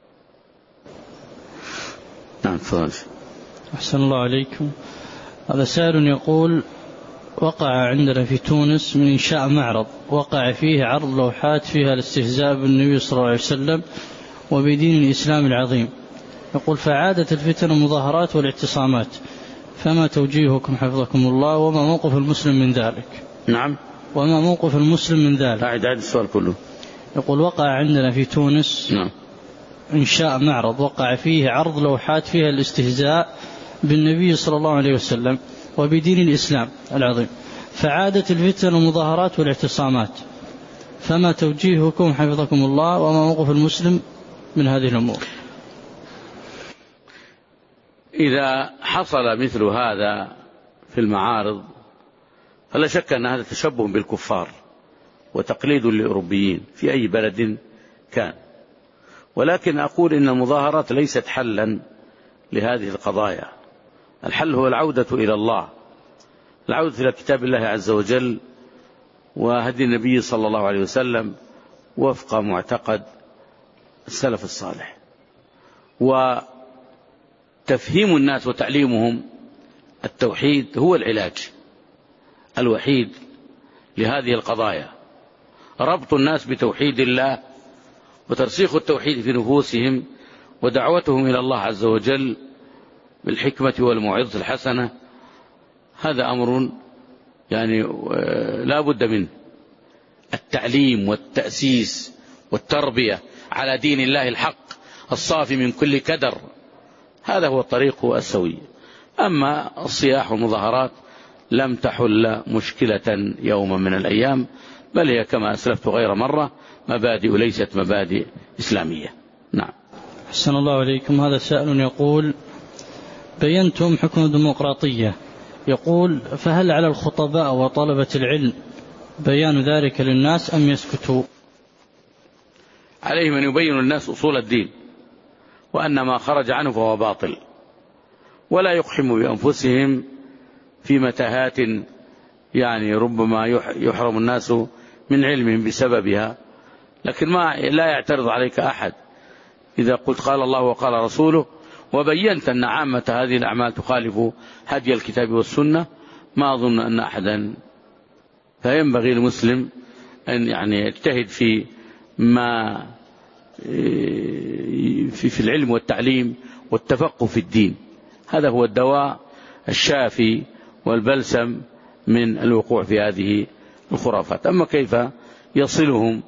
نعم تفضل. أحسن الله عليكم. هذا سائل يقول وقع عندنا في تونس من إنشاء معرض وقع فيه عرض لوحات فيها الاستهزاء بالنبي صلى الله عليه وسلم وبدين الإسلام العظيم. يقول فعادت الفتن والمظاهرات والاعتصامات، فما توجيهكم حفظكم الله وما موقف المسلم من ذلك؟ نعم. وما موقف المسلم من ذلك؟ أعد السؤال كله. يقول وقع عندنا في تونس نعم إنشاء معرض وقع فيه عرض لوحات فيها الاستهزاء بالنبي صلى الله عليه وسلم وبدين الإسلام العظيم، فعادت الفتن والمظاهرات والاعتصامات، فما توجيهكم حفظكم الله وما موقف المسلم من هذه الأمور؟ إذا حصل مثل هذا في المعارض فلا شك أن هذا تشبه بالكفار وتقليد للأوروبيين في أي بلد كان. ولكن أقول إن المظاهرات ليست حلا لهذه القضايا، الحل هو العودة إلى الله، العودة إلى كتاب الله عز وجل وهدي النبي صلى الله عليه وسلم وفق معتقد السلف الصالح، وتفهيم الناس وتعليمهم التوحيد هو العلاج الوحيد لهذه القضايا، ربط الناس بتوحيد الله وترسيخ التوحيد في نفوسهم ودعوتهم إلى الله عز وجل بالحكمة والموعظة الحسنة. هذا أمر يعني لا بد منه، التعليم والتأسيس والتربية على دين الله الحق الصافي من كل كدر، هذا هو الطريق السوي. أما الصياح والمظاهرات لم تحل مشكلة يوما من الأيام، بل هي كما أسلفت غير مرة مبادئ ليست مبادئ إسلامية. نعم. أحسن الله عليكم. هذا سائل يقول بينتم حكم الديمقراطية، يقول فهل على الخطباء وطلبة العلم بيان ذلك للناس أم يسكتوا؟ عليهم أن يبينوا الناس أصول الدين وأن ما خرج عنه فهو باطل، ولا يقحم بأنفسهم في متاهات يعني ربما يحرم الناس من علمهم بسببها. لكن لا يعترض عليك أحد إذا قلت قال الله وقال رسوله وبينت أن عامة هذه الأعمال تخالف هدي الكتاب والسنة، ما أظن أن أحدا. فينبغي المسلم أن يعني يجتهد في ما في العلم والتعليم والتفقه في الدين، هذا هو الدواء الشافي والبلسم من الوقوع في هذه الخرافات. أما كيف يصلهم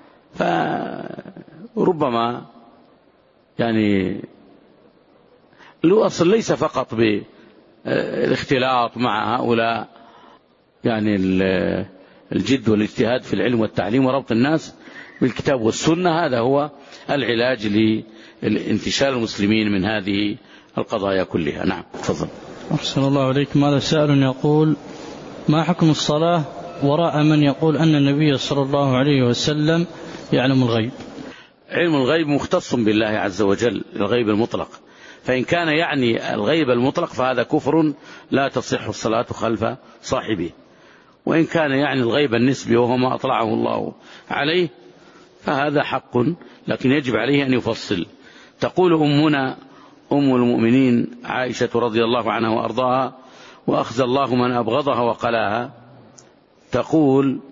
فربما يعني الأصل ليس فقط بالاختلاط مع هؤلاء، يعني الجد والاجتهاد في العلم والتعليم وربط الناس بالكتاب والسنة، هذا هو العلاج لانتشار المسلمين من هذه القضايا كلها. نعم تفضل. أحسن الله عليكم. هذا سائل يقول: ما حكم الصلاة وراء من يقول أن النبي صلى الله عليه وسلم يعلم الغيب؟ علم الغيب مختص بالله عز وجل، الغيب المطلق، فإن كان يعني الغيب المطلق فهذا كفر لا تصح الصلاة خلف صاحبه، وإن كان يعني الغيب النسبي وهو ما أطلعه الله عليه فهذا حق، لكن يجب عليه أن يفصل. تقول أمنا أم المؤمنين عائشة رضي الله عنها وأرضاها: وأخزى الله من أبغضها وقلاها، تقول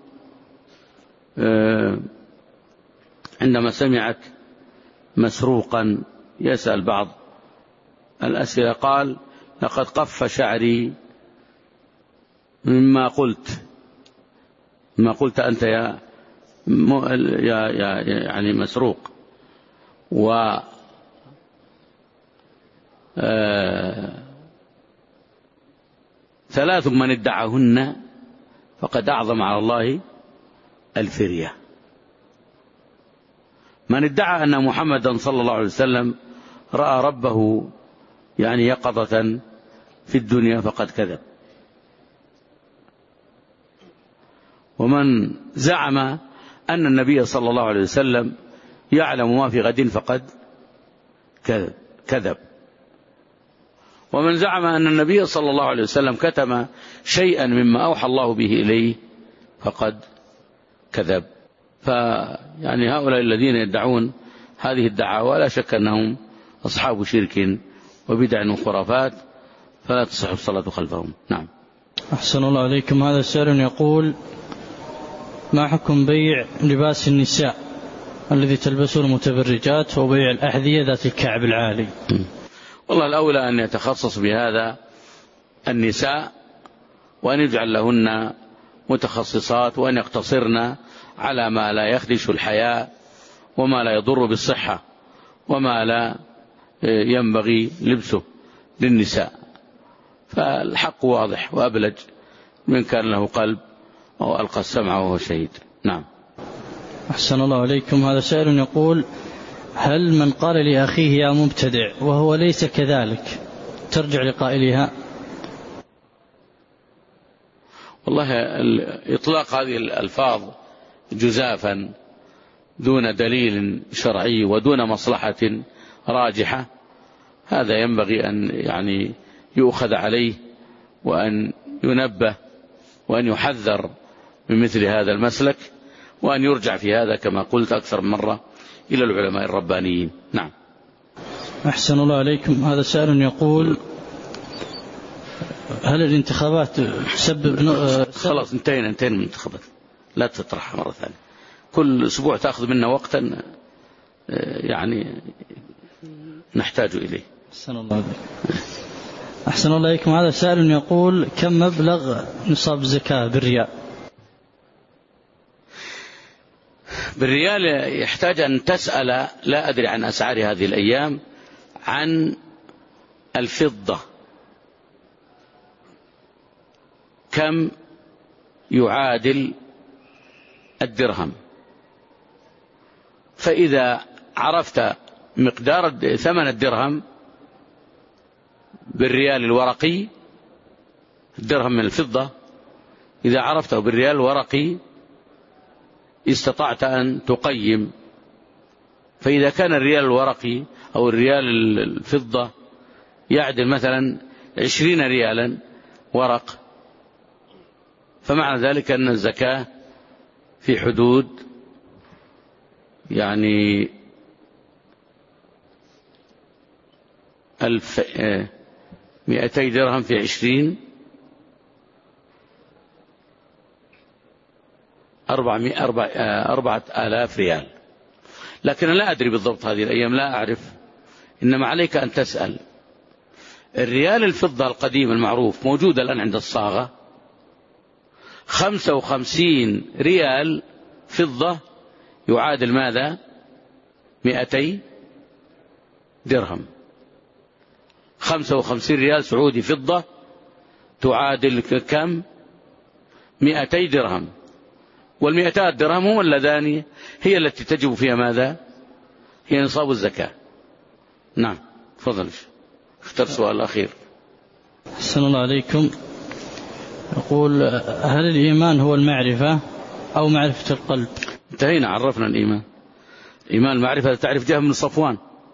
عندما سمعت مسروقا يسأل بعض الأسئلة قال: لقد قف شعري مما قلت أنت يا يعني مسروق. و ثلاث من ادعاهن فقد أعظم على الله الفرية: من ادعى أن محمدا صلى الله عليه وسلم رأى ربه يعني يقظة في الدنيا فقد كذب، ومن زعم أن النبي صلى الله عليه وسلم يعلم ما في غد فقد كذب، ومن زعم أن النبي صلى الله عليه وسلم كتم شيئا مما أوحى الله به إليه فقد كذب. فيعني هؤلاء الذين يدعون هذه الدعاوى لا شك أنهم أصحاب شرك وبدع وخرافات، فلا تصح الصلاة خلفهم. نعم. أحسن الله عليكم. هذا سائل يقول: ما حكم بيع لباس النساء الذي تلبسه المتبرجات وبيع الأحذية ذات الكعب العالي؟ والله الأولى أن يتخصص بهذا النساء، وأن يجعل لهن متخصصات، وأن يقتصرن على ما لا يخدش الحياة وما لا يضر بالصحة وما لا ينبغي لبسه للنساء. فالحق واضح وأبلج: من كان له قلب أو ألقى السمع وهو شهيد. نعم. أحسن الله عليكم. هذا سائل يقول: هل من قال لأخيه يا مبتدع وهو ليس كذلك ترجع لقائلها؟ والله إطلاق هذه الألفاظ جزافا دون دليل شرعي ودون مصلحة راجحة، هذا ينبغي أن يعني يؤخذ عليه، وأن ينبه، وأن يحذر من مثل هذا المسلك، وأن يرجع في هذا كما قلت أكثر من مرة إلى العلماء الربانيين. نعم. أحسن الله عليكم. هذا سائل يقول: هل الانتخابات تسبب خلاص انتهينا من الانتخابات، لا تطرحها مرة ثانية، كل أسبوع تأخذ منا وقتا يعني نحتاج إليه. أحسن الله عليكم. أحسن الله عليكم. هذا سائل يقول: كم مبلغ نصاب الزكاة بالريال؟ بالريال يحتاج أن تسأل، لا أدري عن أسعار هذه الأيام، عن الفضة كم يعادل الدرهم، فإذا عرفت مقدار ثمن الدرهم بالريال الورقي، الدرهم من الفضة إذا عرفته بالريال الورقي استطعت أن تقيم. فإذا كان الريال الورقي أو الريال الفضة يعدل مثلا 20 ريالا ورق، فمعنى ذلك أن الزكاة في حدود 200 درهم في 20 4000 ريال. لكن أنا لا أدري بالضبط هذه الأيام، لا أعرف، إنما عليك أن تسأل. الريال الفضة القديم المعروف موجود الآن عند الصاغة، 55 ريال فضة يعادل ماذا؟ 200 درهم. 55 ريال سعودي فضة تعادل كم؟ 200 درهم. وال200 درهم هم اللذان هي التي تجب فيها ماذا؟ هي نصاب الزكاة. نعم، تفضل. اختر السؤال الأخير. أحسن الله عليكم. يقول: هل الإيمان هو المعرفة أو معرفة القلب؟ انتهينا، عرفنا الإيمان. إيمان المعرفة، تعرف جهم بن صفوان،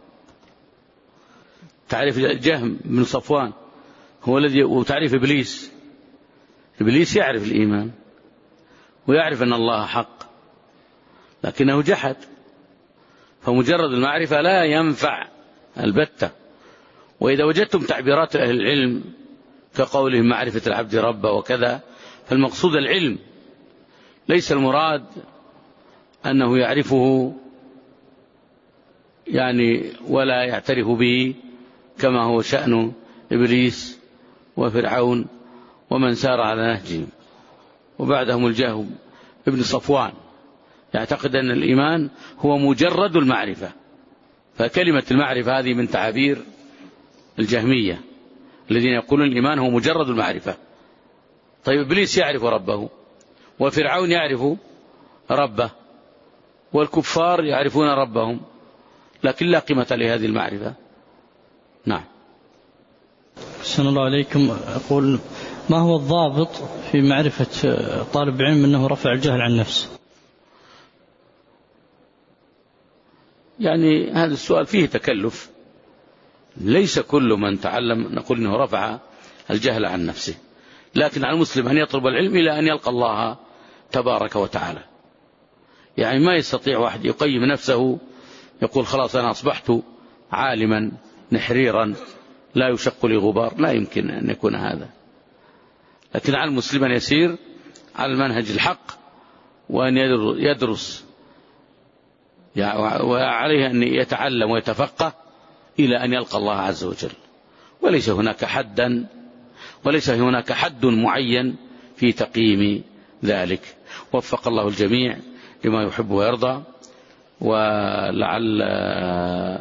تعرف جهم بن صفوان هو الذي، وتعرف إبليس. إبليس يعرف الإيمان ويعرف أن الله حق، لكنه جحد. فمجرد المعرفة لا ينفع البتة. وإذا وجدتم تعبيرات أهل العلم كقولهم معرفة العبد ربه وكذا، فالمقصود العلم، ليس المراد أنه يعرفه ولا يعترف به، كما هو شأن إبليس وفرعون ومن سار على نهجهم، وبعدهم الجهم ابن صفوان يعتقد أن الإيمان هو مجرد المعرفة. فكلمة المعرفة هذه من تعابير الجهمية الذين يقولون الإيمان هو مجرد المعرفة. طيب، إبليس يعرف ربه، وفرعون يعرف ربه، والكفار يعرفون ربهم، لكن لا قيمة لهذه المعرفة. نعم. أحسن الله عليكم. أقول: ما هو الضابط في معرفة طالب علم أنه رفع الجهل عن نفسه؟ هذا السؤال فيه تكلف. ليس كل من تعلم نقول أنه رفع الجهل عن نفسه، لكن على المسلم أن يطلب العلم إلى أن يلقى الله تبارك وتعالى. ما يستطيع واحد يقيم نفسه يقول خلاص أنا أصبحت عالما نحريرا لا يشق لي غبار، لا يمكن أن يكون هذا. لكن على المسلم أن يسير على المنهج الحق، وأن يدرس، وعليه أن يتعلم ويتفقه إلى أن يلقى الله عز وجل. وليس هناك حد معين في تقييم ذلك. وفق الله الجميع لما يحب ويرضى. ولعلنا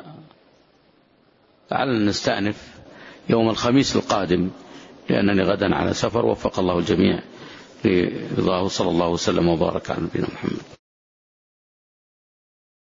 نستأنف يوم الخميس القادم، لأنني غدا على سفر. وفق الله الجميع لرضاه، صلى الله وسلم وبارك على نبينا محمد.